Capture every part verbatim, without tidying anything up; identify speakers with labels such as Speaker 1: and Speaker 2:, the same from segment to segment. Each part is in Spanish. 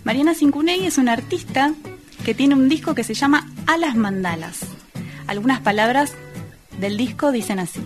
Speaker 1: Mariana Zincunéguy es una artista que tiene un disco que se llama A las Mandalas. Algunas palabras del disco dicen así: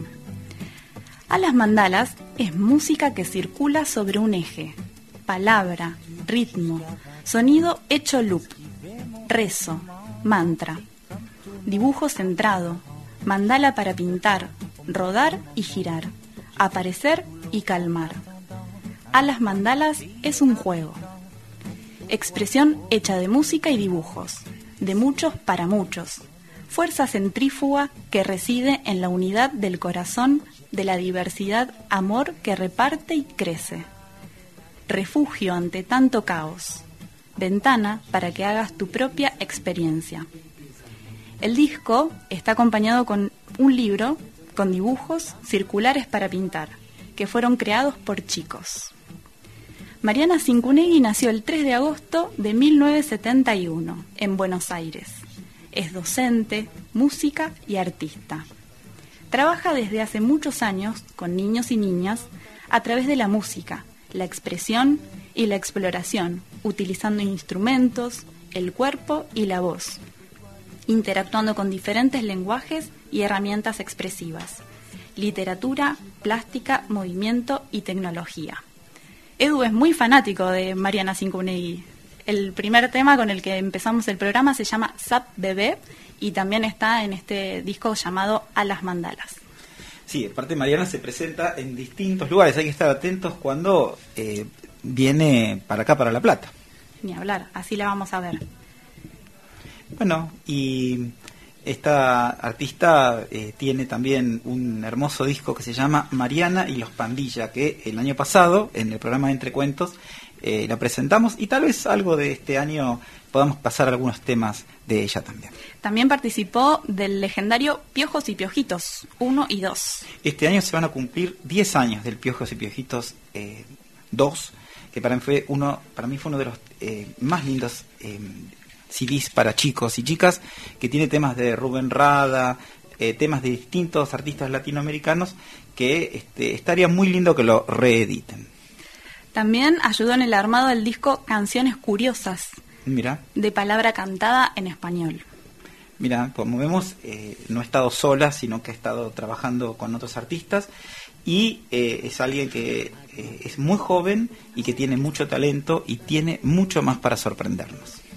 Speaker 1: A las mandalas es música que circula sobre un eje, palabra, ritmo, sonido hecho loop, rezo, mantra, dibujo centrado, mandala para pintar, rodar y girar, aparecer y calmar. A las mandalas es un juego, expresión hecha de música y dibujos, de muchos para muchos, fuerza centrífuga que reside en la unidad del corazón, de la diversidad, amor que reparte y crece, refugio ante tanto caos, ventana para que hagas tu propia experiencia. El disco está acompañado con un libro con dibujos circulares para pintar, que fueron creados por chicos. Mariana Zincunéguy nació el tres de agosto de mil novecientos setenta y uno en Buenos Aires. Es docente, música y artista. Trabaja desde hace muchos años con niños y niñas a través de la música, la expresión y la exploración, utilizando instrumentos, el cuerpo y la voz, interactuando con diferentes lenguajes y herramientas expresivas, literatura, plástica, movimiento y tecnología. Edu es muy fanático de Mariana Zincunéguy. El primer tema con el que empezamos el programa se llama Zap Bebé y también está en este disco llamado A las Mandalas.
Speaker 2: Sí, aparte Mariana se presenta en distintos lugares, hay que estar atentos cuando eh, viene para acá, para La Plata.
Speaker 1: Ni hablar, así la vamos a ver.
Speaker 2: Bueno, y esta artista eh, tiene también un hermoso disco que se llama Mariana y los Pandilla, que el año pasado, en el programa de Entre Cuentos, eh, la presentamos, y tal vez algo de este año podamos pasar algunos temas de ella también.
Speaker 1: También participó del legendario Piojos y Piojitos uno y dos.
Speaker 2: Este año se van a cumplir diez años del Piojos y Piojitos eh, dos, que para mí fue uno, para mí fue uno de los eh, más lindos eh, C Ds para chicos y chicas, que tiene temas de Rubén Rada, eh, temas de distintos artistas latinoamericanos, que este, estaría muy lindo que lo reediten.
Speaker 1: También ayudó en el armado del disco Canciones Curiosas,
Speaker 2: Mira.
Speaker 1: de palabra cantada en español.
Speaker 2: Mira, como vemos, eh, no ha estado sola, sino que ha estado trabajando con otros artistas, y eh, es alguien que eh, es muy joven y que tiene mucho talento y tiene mucho más para sorprendernos.